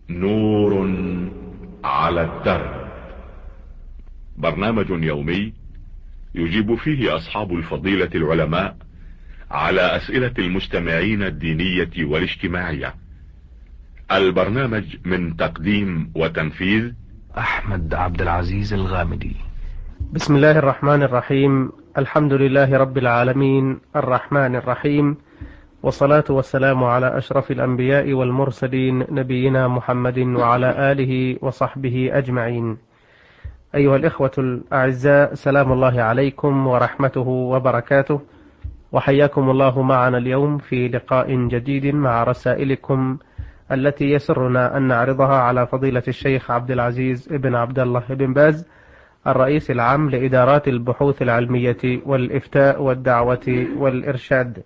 نور على الدرب. برنامج يومي يجيب فيه أصحاب الفضيلة العلماء على أسئلة المستمعين الدينية والاجتماعية. البرنامج من تقديم وتنفيذ أحمد عبد العزيز الغامدي. بسم الله الرحمن الرحيم. الحمد لله رب العالمين الرحمن الرحيم، والصلاة والسلام على أشرف الأنبياء والمرسلين نبينا محمد وعلى آله وصحبه أجمعين. أيها الإخوة الأعزاء، سلام الله عليكم ورحمته وبركاته، وحياكم الله معنا اليوم في لقاء جديد مع رسائلكم التي يسرنا أن نعرضها على فضيلة الشيخ عبد العزيز بن عبد الله بن باز، الرئيس العام لإدارات البحوث العلمية والإفتاء والدعوة والإرشاد.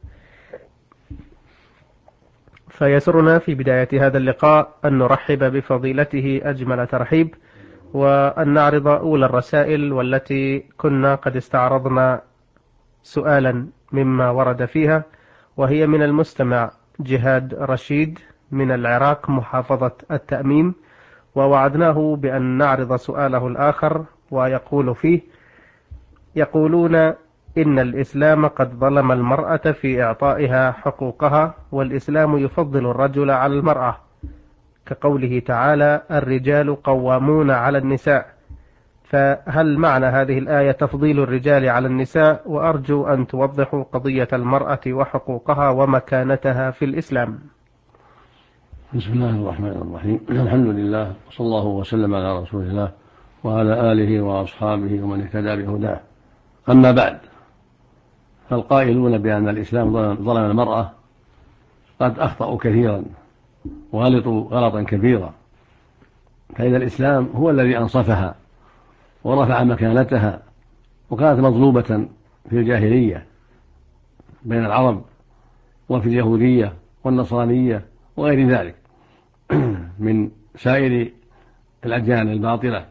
فيسرنا في بداية هذا اللقاء أن نرحب بفضيلته أجمل ترحيب، وأن نعرض أولى الرسائل، والتي كنا قد استعرضنا سؤالا مما ورد فيها، وهي من المستمع جهاد رشيد من العراق محافظة التأميم، ووعدناه بأن نعرض سؤاله الآخر، ويقول فيه: يقولون إن الإسلام قد ظلم المرأة في إعطائها حقوقها، والإسلام يفضل الرجل على المرأة، كقوله تعالى: الرجال قوامون على النساء. فهل معنى هذه الآية تفضيل الرجال على النساء؟ وأرجو أن توضحوا قضية المرأة وحقوقها ومكانتها في الإسلام. بسم الله الرحمن الرحيم. الحمد لله، وصلى الله وسلم على رسول الله وعلى آله وأصحابه ومن اهتدى بهداه. أما بعد، فالقائلون بأن الإسلام ظلم المرأة قد أخطأوا كثيرا وغلطوا غلطا كبيرا، فإن الإسلام هو الذي أنصفها ورفع مكانتها، وكانت مظلومة في الجاهلية بين العرب وفي اليهودية والنصرانية وغير ذلك من سائر الأديان الباطلة.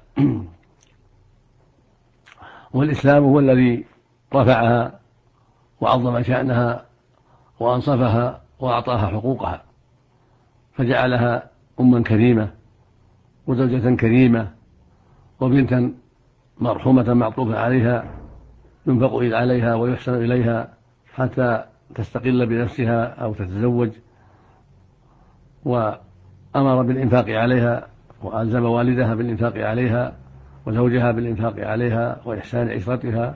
والإسلام هو الذي رفعها وعظم شأنها وأنصفها وأعطاها حقوقها، فجعلها أما كريمة وزوجة كريمة وبنتا مرحومة معطوفة عليها، ينفق عليها ويحسن إليها حتى تستقل بنفسها أو تتزوج، وأمر بالإنفاق عليها وألزم والدها بالإنفاق عليها وزوجها بالإنفاق عليها وإحسان عشرتها،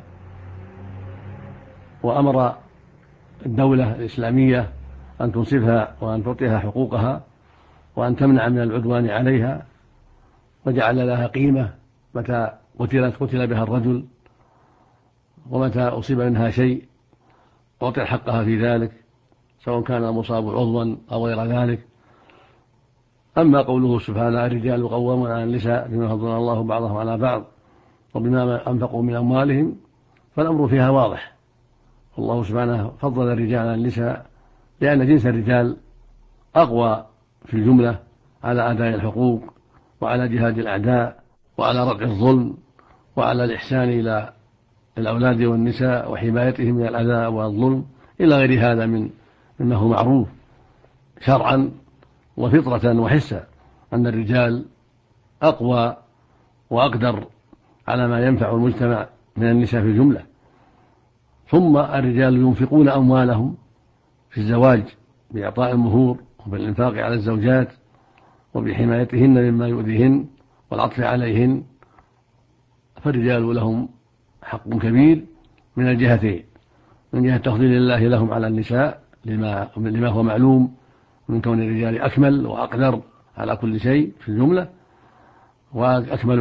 وأمر الدولة الإسلامية أن تنصفها وأن تعطيها حقوقها وأن تمنع من العدوان عليها، وجعل لها قيمة متى قتل بها الرجل، ومتى أصيب منها شيء أعطي حقها في ذلك، سواء كان المصاب عضوا أو غير ذلك. أما قوله سبحانه: الرجال قوامون على النساء بما فضل الله بعضهم على بعض وبما أنفقوا من أموالهم، فالأمر فيها واضح. الله سبحانه فضل الرجال على النساء لأن جنس الرجال أقوى في الجملة على أداء الحقوق وعلى جهاد الأعداء وعلى ردع الظلم وعلى الإحسان إلى الأولاد والنساء وحمايتهم من الأذى والظلم إلى غير هذا مما هو معروف شرعا وفطرة وحسا، أن الرجال أقوى وأقدر على ما ينفع المجتمع من النساء في الجملة. ثم الرجال ينفقون أموالهم في الزواج بإعطاء المهور وبالإنفاق على الزوجات وبحمايتهن مما يؤذيهن والعطف عليهن، فالرجال لهم حق كبير من الجهتين: من جهة تفضيل الله لهم على النساء لما هو معلوم من كون الرجال أكمل وأقدر على كل شيء في الجملة، وأكمل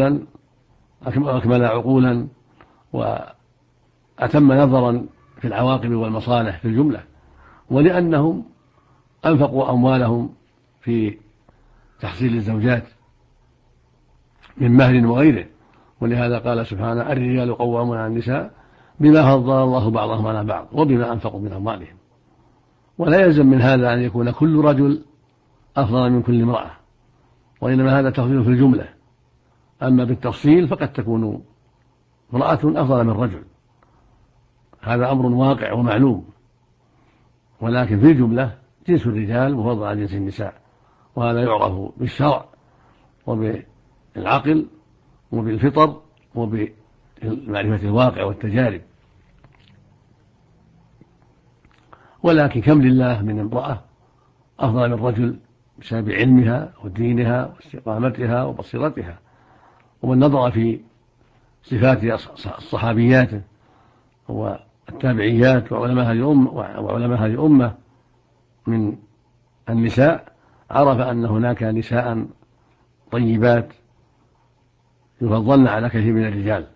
عقولا وأتم نظرا في العواقب والمصالح في الجملة، ولأنهم أنفقوا أموالهم في تحصيل الزوجات من مهر وغيره. ولهذا قال سبحانه: الرجال قوامون على النساء بما فضل الله بعضهم على بعض وبما أنفقوا من أموالهم. ولا يلزم من هذا أن يكون كل رجل أفضل من كل امرأة، وإنما هذا تفضيل في الجملة. أما بالتفصيل فقد تكون امرأة أفضل من رجل، هذا أمر واقع ومعلوم، ولكن في الجملة جنس الرجال مفضل على جنس النساء، وهذا يعرف بالشرع وبالعقل وبالفطر وبمعرفة الواقع والتجارب. ولكن كم لله من امرأة أفضل من رجل بسبب علمها ودينها واستقامتها وبصيرتها. ومن نظر في صفات الصحابيات والتابعيات وعلماء هذه الأمة من النساء عرف أن هناك نساء طيبات يفضلن على كثير من الرجال.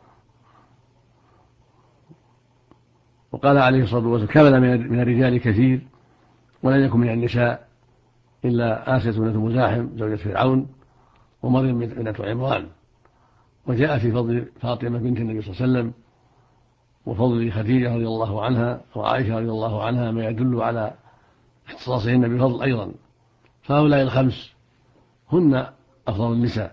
وقال عليه الصلاة والسلام: كمل من الرجال كثير ولم يكن من النساء إلا آسية بنت مزاحم زوجة فرعون ومريم بنت عمران. وجاء في فضل فاطمة بنت النبي صلى الله عليه وسلم وفضل خديجة رضي الله عنها وعائشة رضي الله عنها ما يدل على اختصاصهن بفضل أيضا. فهؤلاء الخمس هن أفضل النساء: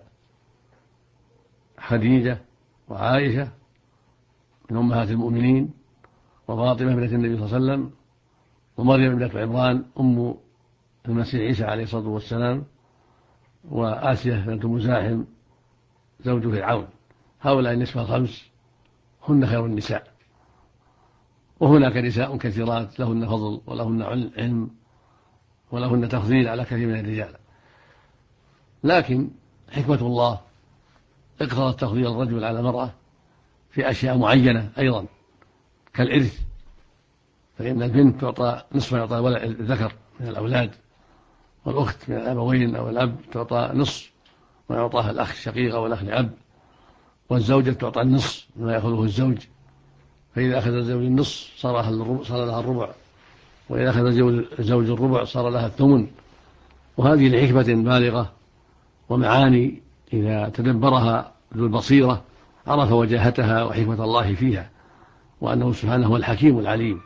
خديجة وعائشة من أمهات المؤمنين، وفاطمة بنت النبي صلى الله عليه وسلم، ومريم بنت عمران أم المسيح عيسى عليه الصلاة والسلام، وآسية بنت مزاحم زوج فرعون. هؤلاء النسوة الخمس هن خير النساء. وهناك نساء كثيرات لهن فضل ولهن علم ولهن تفضيل على كثير من الرجال، لكن حكمة الله اقتضت تفضيل الرجل على المرأة في أشياء معينة أيضا كالإرث، فإن البنت تعطى نصف ما يعطى الذكر من الأولاد، والأخت من الأبوين أو الأب تعطى نصف ما يعطاها الأخ الشقيق أو الأخ الأب، والزوجة تعطى النصف ما يأخذه الزوج، فإذا أخذ الزوج النصف صار لها الربع، وإذا أخذ الزوج الربع صار لها الثمن. وهذه لحكمة بالغة ومعاني إذا تدبرها ذو البصيرة عرف وجاهتها وحكمة الله فيها، وأنه سبحانه هو الحكيم العليم.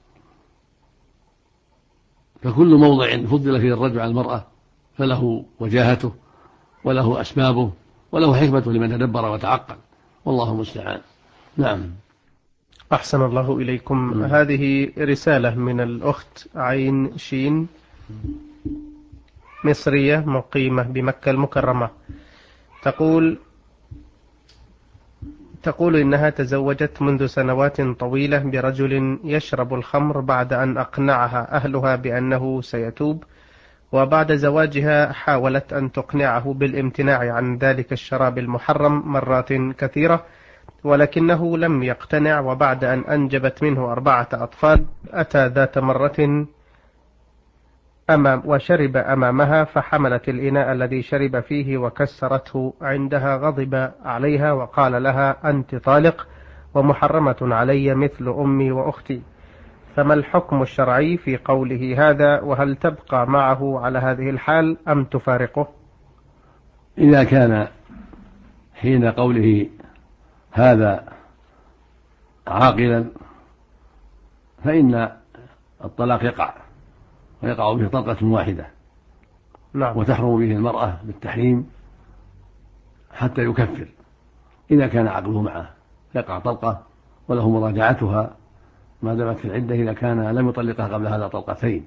فكل موضع فضل فيه الرجل على المرأة فله وجاهته وله أسبابه وله حكمته لمن تدبر وتعقل، والله المستعان. نعم. أحسن الله إليكم. هذه رسالة من الأخت عين شين، مصرية مقيمة بمكة المكرمة، تقول إنها تزوجت منذ سنوات طويلة برجل يشرب الخمر بعد أن أقنعها أهلها بأنه سيتوب، وبعد زواجها حاولت أن تقنعه بالامتناع عن ذلك الشراب المحرم مرات كثيرة، ولكنه لم يقتنع. وبعد أن أنجبت منه 4 أطفال أتى ذات مرة وشرب أمامها، فحملت الإناء الذي شرب فيه وكسرته. عندها غضب عليها وقال لها: أنت طالق ومحرمة علي مثل أمي وأختي. فما الحكم الشرعي في قوله هذا؟ وهل تبقى معه على هذه الحال أم تفارقه؟ إذا كان حين قوله هذا عاقلا فإن الطلاق يقع، ويقع به طلقة واحدة. نعم. وتحرم به المرأة بالتحريم حتى يكفر. إذا كان عقله معه يقع طلقة وله مراجعتها ما دامت في العدة، إذا كان لم يطلقها قبل هذا طلقتين.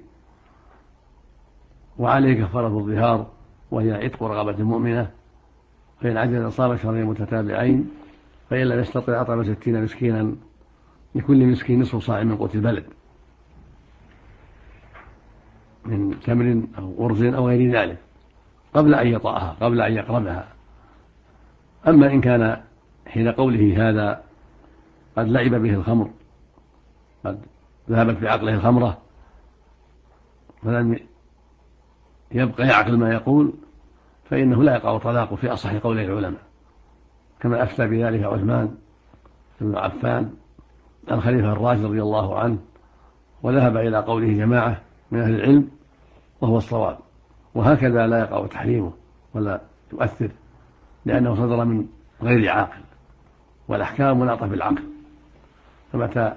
وعليه كفارة الظهار وهي عتق رقبة مؤمنة، فإن عجز صام شهرين متتابعين، فإن لم يستطع أطعم 60 مسكينا لكل مسكين نصف صاع من قوت البلد من تمر أو أرز أو غير ذلك قبل أن يطأها، قبل أن يقربها. أما إن كان حين قوله هذا قد لعب به الخمر، قد ذهبت بعقله الخمرة فلم يبقى يعقل ما يقول، فإنه لا يقع طلاقه في أصح قول العلماء، كما أفتى بذلك عثمان بن عفان الخليفة الراشد رضي الله عنه، وذهب إلى قوله جماعة من أهل العلم وهو الصواب. وهكذا لا يقع تحريمه ولا تؤثر، لأنه صدر من غير عاقل، والأحكام مناطة بالعقل. فمتى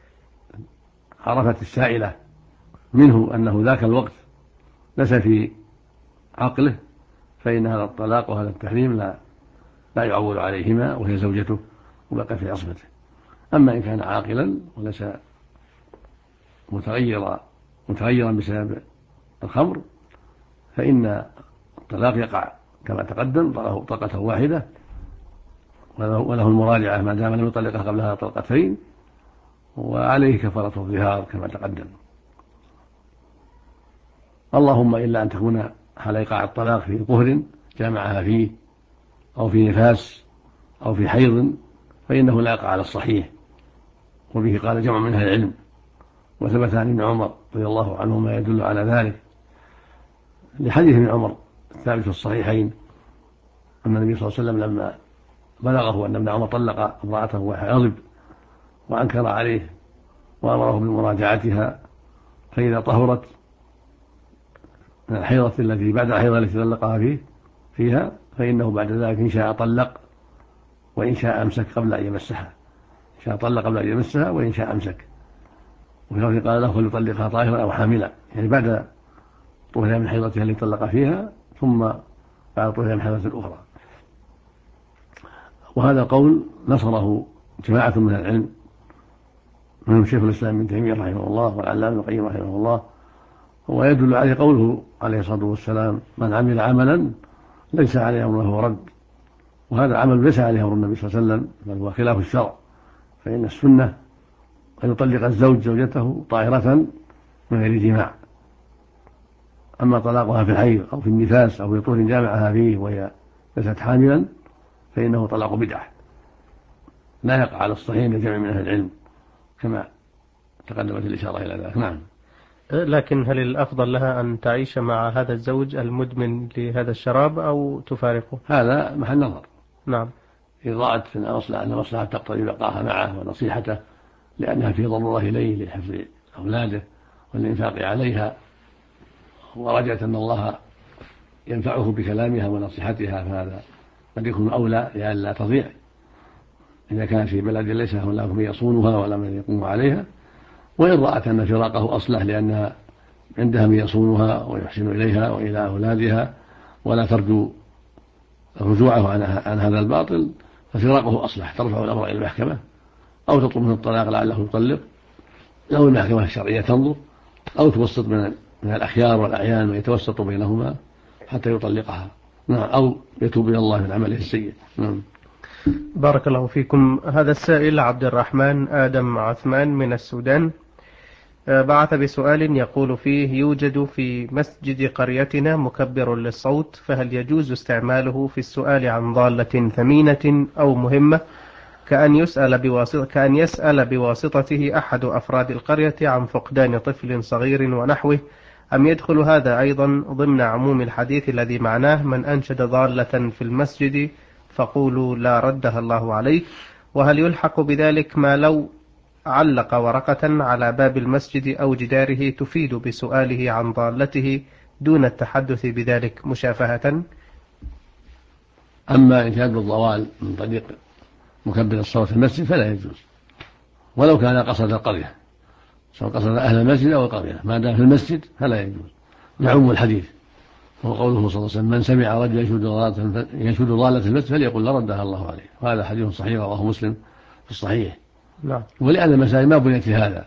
عرفت السائلة منه أنه ذاك الوقت ليس في عقله، فإن هذا الطلاق وهذا التحريم لا يعول عليهما، وهي زوجته وبقى في عصمته. أما إن كان عاقلا وليس متغيرا بسبب الخمر، فإن الطلاق يقع كما تقدم طلقة واحدة، وله المراجعة ما دام لم يطلقها قبلها طلقتين، وعليه كفارة الظهار كما تقدم. اللهم إلا أن تكون حال إيقاع الطلاق في طهر جامعها فيه أو في نفاس أو في حيض فإنه لا يقع على الصحيح، وبه قال جمع من أهل العلم، وثبت عن ابن عمر رضي الله عنه ما يدل على ذلك لحديث ابن عمر الثابت في الصحيحين أن النبي صلى الله عليه وسلم لما بلغه أن ابن عمر طلق امرأته وغضب وأنكر عليه وأمره بمراجعتها، فإذا طهرت من الحيضة التي بعد الحيضة التي طلقها فيها فإنه بعد ذلك إن شاء طلق وإن شاء أمسك قبل أن يمسها، إن شاء طلق قبل أن يمسها وإن شاء أمسك. وفي لفظ قال له فليطلقها طاهرا أو حاملا، يعني بعد طهرها من حيضتها التي طلق فيها ثم بعد طهرها من حيضة الأخرى. وهذا قول نصره جماعة من العلم منهم شيخ الإسلام ابن تيمية رحمه الله والعلامة ابن القيم رحمه الله، ويدل عليه قوله عليه الصلاة والسلام من عمل عملا ليس عليه أمره فهو رد. وهذا العمل ليس عليه أمر النبي صلى الله عليه وسلم بل هو خلاف الشرع، فإن السنة أن يطلق الزوج زوجته طاهرة من غير جماع. أما طلاقها في الحيض أو في النفاس أو في طهر جامعها فيه وهي ليست حاملا فإنه طلاق بدعة لا يقع على الصحيح لجمع من أهل العلم كما تقدمت الإشارة إلى ذلك. نعم. لكن هل الأفضل لها أن تعيش مع هذا الزوج المدمن لهذا الشراب أو تفارقه؟ هذا محل نظر. نعم. إذا رأت أن مصلحة تقتضي بقاها معه ونصيحته لأنها في ضرورة إليه لحفظ أولاده والإنفاق عليها، ورجت أن الله ينفعه بكلامها ونصيحتها، فهذا قد يكون أولى لئلا تضيع إذا كان في بلد ليس هناك من يصونها ولا من يقوم عليها. وإن رأت أن فراقه أصلح لأنها عندها من يصونها ويحسن إليها وإلى أولادها ولا ترجو رجوعه عن هذا الباطل ففراقه أصلح، ترفع الأمر إلى المحكمة أو تطلب منه الطلاق لعله يطلق، أو المحكمة الشرعية تنظر، أو توسط من الأخيار والأعيان ويتوسط بينهما حتى يطلقها. نعم. أو يتوب إلى الله من عمله السيء. نعم. بارك الله فيكم. هذا السائل عبد الرحمن آدم عثمان من السودان بعث بسؤال يقول فيه: يوجد في مسجد قريتنا مكبر للصوت، فهل يجوز استعماله في السؤال عن ضالة ثمينة أو مهمة كأن يسأل بواسطته أحد أفراد القرية عن فقدان طفل صغير ونحوه، أم يدخل هذا أيضا ضمن عموم الحديث الذي معناه من أنشد ضالة في المسجد فقولوا لا ردها الله عليه؟ وهل يلحق بذلك ما لو علق ورقة على باب المسجد أو جداره تفيد بسؤاله عن ضالته دون التحدث بذلك مشافهة؟ أما إنشاد الضوال من طريق مكبر الصوت في المسجد فلا يجوز، ولو كان قصد القرية، سواء قصد أهل المسجد أو القرية، ما دام في المسجد فلا يجوز لعموم الحديث. وقوله صلى الله عليه وسلم من سمع رجلا ينشد ضالة في المسجد فليقل لردها الله عليه، وهذا حديث صحيح رواه مسلم في الصحيح. نعم. ولأن المساجد ما بنيت لهذا،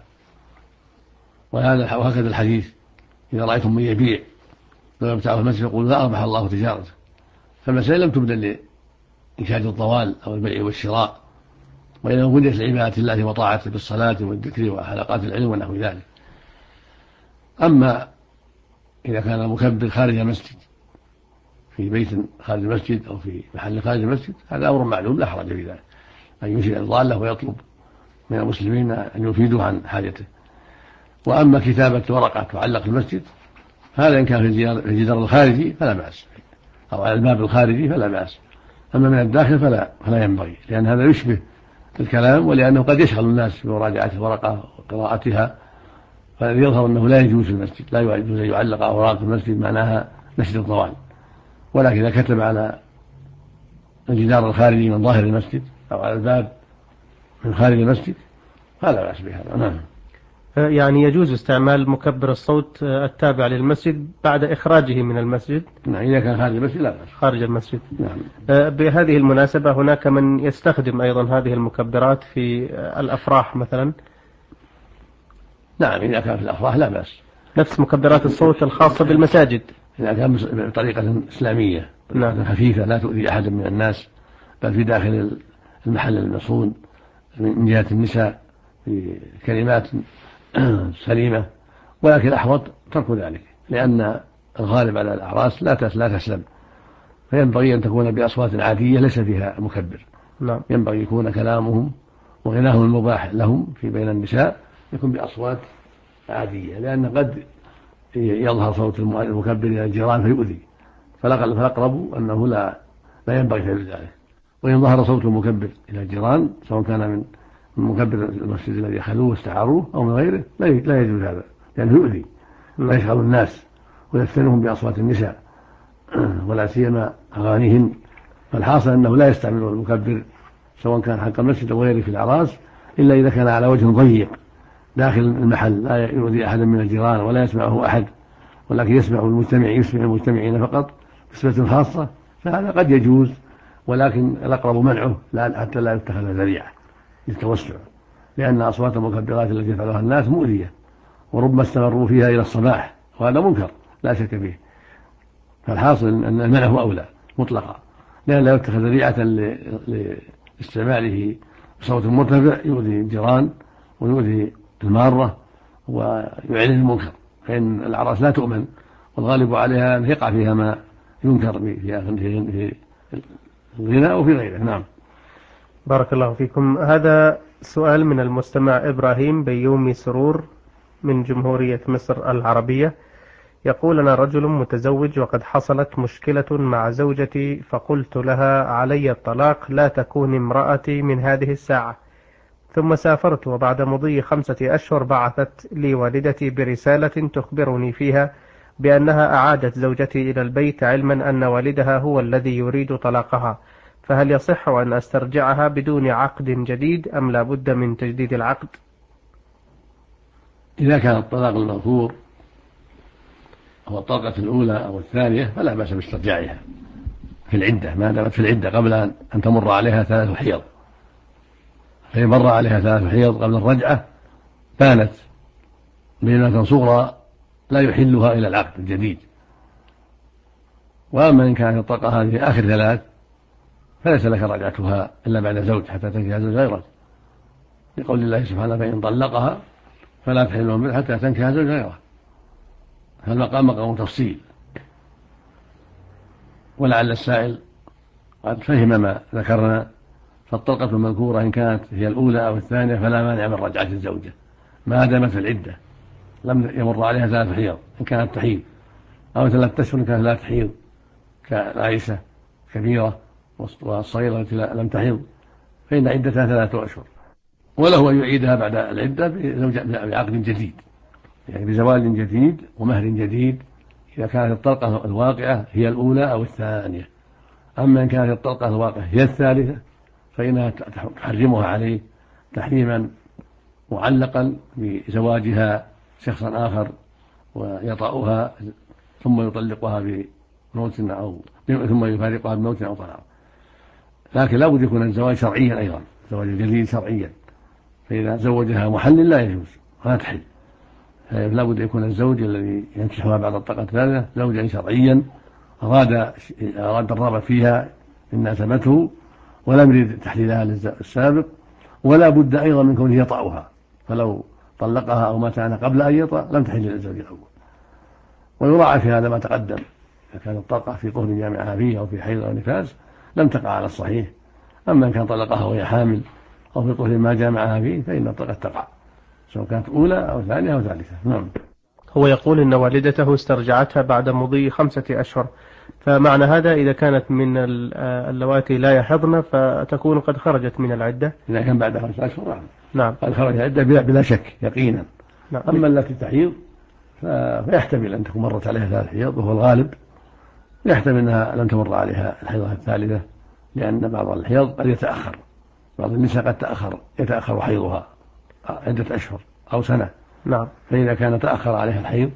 وهكذا الحديث إذا رأيتم من يبيع لو يبتاعه المسجد يقول لا أربح الله تجارته. فالمساجد لم تبنى لإنشاد الضوال أو البيع والشراء، وإنما بنيت لعبادة الله وطاعته بالصلاة والذكر وحلقات العلم ونحو ذلك. أما إذا كان المكبر خارج المسجد في بيت خارج المسجد أو في محل خارج المسجد هذا أمر معلوم لا حرج في ذلك، أن ينشد الضالة ويطلب من المسلمين أن يفيدوا عن حاجته. وأما كتابة ورقة تعلق في المسجد هذا إن كان في الجدار الخارجي فلا بأس، أو على الباب الخارجي فلا بأس، أما من الداخل فلا ينبغي، لأن هذا يشبه الكلام، ولأنه قد يشغل الناس بمراجعة الورقة وقراءتها، فيظهر أنه لا يجوز في المسجد، لا يجوز أن يعلق أوراق في المسجد معناها نشد الضوال. ولكن إذا كتب على الجدار الخارجي من ظاهر المسجد أو على الباب من خارج المسجد فلا بأس بهذا. نعم. يعني يجوز استعمال مكبر الصوت التابع للمسجد بعد إخراجه من المسجد؟ نعم، إذا كان خارج المسجد لا بأس. خارج المسجد. نعم. بهذه المناسبة هناك من يستخدم أيضا هذه المكبرات في الأفراح مثلا؟ نعم، إذا كان في الأفراح لا بأس. نفس مكبرات الصوت الخاصة بالمساجد؟ إذا كان بطريقة إسلامية خفيفة لا تؤذي أحد من الناس، بل في داخل المحل المصون من جهة النساء في كلمات سليمة، ولكن الأحوط ترك ذلك، لأن الغالب على الأعراس لا تسلم، فينبغي أن تكون بأصوات عادية ليس فيها مكبر. ينبغي يكون كلامهم وغناهم المباح لهم في بين النساء يكون بأصوات عادية، لأن قد يظهر صوت المكبر إلى الجيران فيؤذي، فالأقرب أنه لا ينبغي فعل ذلك. وإن ظهر صوت المكبر إلى الجيران سواء كان من مكبر المسجد الذي خلوه واستعاروه أو من غيره لا يجوز هذا، لأنه يؤذي ويشغل الناس ويفتنهم بأصوات النساء ولا سيما أغانيهن. فالحاصل أنه لا يستعمل المكبر سواء كان حق المسجد أو غيره في الأعراس إلا إذا كان على وجه ضيق داخل المحل لا يؤذي أحدا من الجيران ولا يسمعه أحد، ولكن يسمع المجتمعين فقط بصفة خاصة، فهذا قد يجوز، ولكن الأقرب منعه حتى لا يتخذ ذريعة للتوسع، لأن أصوات المكبرات التي يفعلها الناس مؤذية وربما استمروا فيها إلى الصباح، وهذا منكر لا شك فيه. فالحاصل أن المنع هو أولى مطلقا، لأن لا يتخذ ذريعة لاستعماله بصوت مرتفع يؤذي الجيران ويؤذي المارة ويعلن المنكر، فإن الأعراس لا تؤمن والغالب عليها أن يقع فيها ما ينكر في الغنى وفي غيره. نعم. بارك الله فيكم. هذا سؤال من المستمع إبراهيم بيومي سرور من جمهورية مصر العربية، يقول: أنا رجل متزوج وقد حصلت مشكلة مع زوجتي، فقلت لها علي الطلاق، لا تكون امرأتي من هذه الساعة. ثم سافرت، وبعد مضي 5 أشهر بعثت لي والدتي برسالة تخبرني فيها بأنها أعادت زوجتي إلى البيت، علما أن والدها هو الذي يريد طلاقها، فهل يصح أن أسترجعها بدون عقد جديد أم لا بد من تجديد العقد؟ إذا كان الطلاق المذكور هو الطلقة الأولى أو الثانية فلا بأس باسترجاعها في العدة، ما دامت في العدة قبل أن تمر عليها 3 حيض. فإن مر عليها 3 حيض قبل الرجعة بانت بينة صغرى لا يحلها إلى العقد الجديد. وأما إن كانت الطلقة هذه آخر 3 فليس لك رجعتها إلا بعد زوج حتى تنكح زوج غيره، لقول الله سبحانه: فإن طلقها فلا تحل له حتى تنكح زوج غيره. فالمقام مقام تفصيل، ولعل السائل قد فهم ما ذكرنا. فالطلقة المذكورة إن كانت هي الأولى أو الثانية فلا مانع من رجعة الزوجة ما دامت في العدة لم يمر عليها 3 حيض، إن كانت تحيض، أو 3 أشهر إن كانت لا تحيض كالعائشة كبيرة، والصغيرة التي لم تحيض فإن عدتها 3 أشهر. وله أن يعيدها بعد العدة بعقد جديد، يعني بزواج جديد ومهر جديد، إذا كانت الطلقة الواقعة هي الأولى أو الثانية. أما إن كانت الطلقة الواقعة هي الثالثة فإنها تحرمها عليه تحريما معلقا بزواجها شخصا آخر ويطأها ثم يطلقها بموت أو ثم يفارقها بموت أو طلاق. لكن لا بد يكون الزواج شرعيا أيضا، زواج جديد شرعيا، فإذا زوجها محلل لا يجوز ولا تحل. لا بد يكون الزوج الذي ينكحها بعد الطلقة الثالثة زوجا شرعيا أراد الرغبة فيها إن ناسبته ولم يريد تحليلها للسابق، ولا بد أيضا من كونه يطأها، فلو طلقها أو مات عنها قبل أن يطأ لم تحل للزوج الأول. ويراعى في هذا ما تقدم، إذا كانت الطلقة في طهر جامعها فيه أو في حيض أو نفاس لم تقع على الصحيح. أما إن كان طلقها وهي حامل أو في طهر ما جامعها فيه فإن الطلقة تقع سواء كانت أولى أو ثانية أو ثالثة. نعم. هو يقول إن والدته استرجعتها بعد مضي 5 أشهر، فمعنى هذا إذا كانت من اللواتي لا يحضن فتكون قد خرجت من العدة. إذا كان بعد 5 أشهر نعم قد خرج العدة بلا شك يقينا. نعم. أما التي تحيض فيحتمل أن تكون مرت عليها 3 حيض وهو الغالب، يحتمل أنها لم تمر عليها الحيضة الثالثة، لأن بعض الحيض قد يتأخر، بعض النساء قد يتأخر حيضها عدة أشهر أو سنة. نعم. فإذا كان تأخر عليها الحيض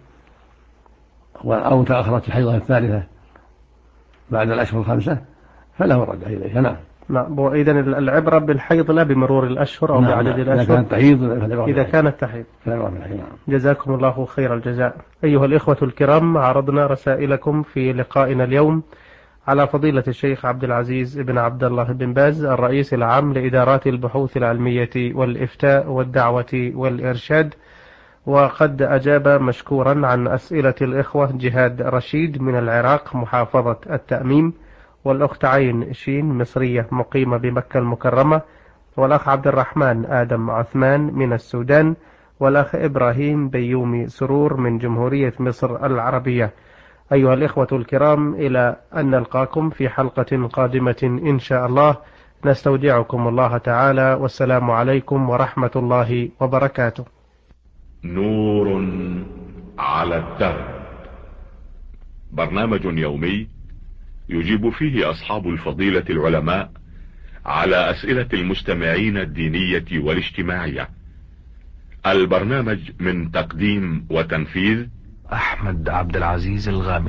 أو تأخرت الحيضة الثالثة بعد الأشهر 5 فله الرجعة إليها. نعم. نعم. وإذا العبرة بالحيض لا بمرور الأشهر أو بعدد الأشهر. إذا كانت تحيض إذا كانت تحيض. جزاكم الله خير الجزاء. أيها الإخوة الكرام، عرضنا رسائلكم في لقائنا اليوم على فضيلة الشيخ عبد العزيز بن عبد الله بن باز الرئيس العام لإدارات البحوث العلمية والإفتاء والدعوة والإرشاد، وقد أجاب مشكورا عن أسئلة الإخوة جهاد رشيد من العراق محافظة التأميم، والأخت عين شين مصرية مقيمة بمكة المكرمة، والأخ عبد الرحمن آدم عثمان من السودان، والأخ إبراهيم بيومي سرور من جمهورية مصر العربية. أيها الإخوة الكرام، إلى أن نلقاكم في حلقة قادمة إن شاء الله، نستودعكم الله تعالى، والسلام عليكم ورحمة الله وبركاته. نور على الدرب، برنامج يومي يجيب فيه أصحاب الفضيلة العلماء على أسئلة المستمعين الدينية والاجتماعية. البرنامج من تقديم وتنفيذ أحمد عبد العزيز الغامدي.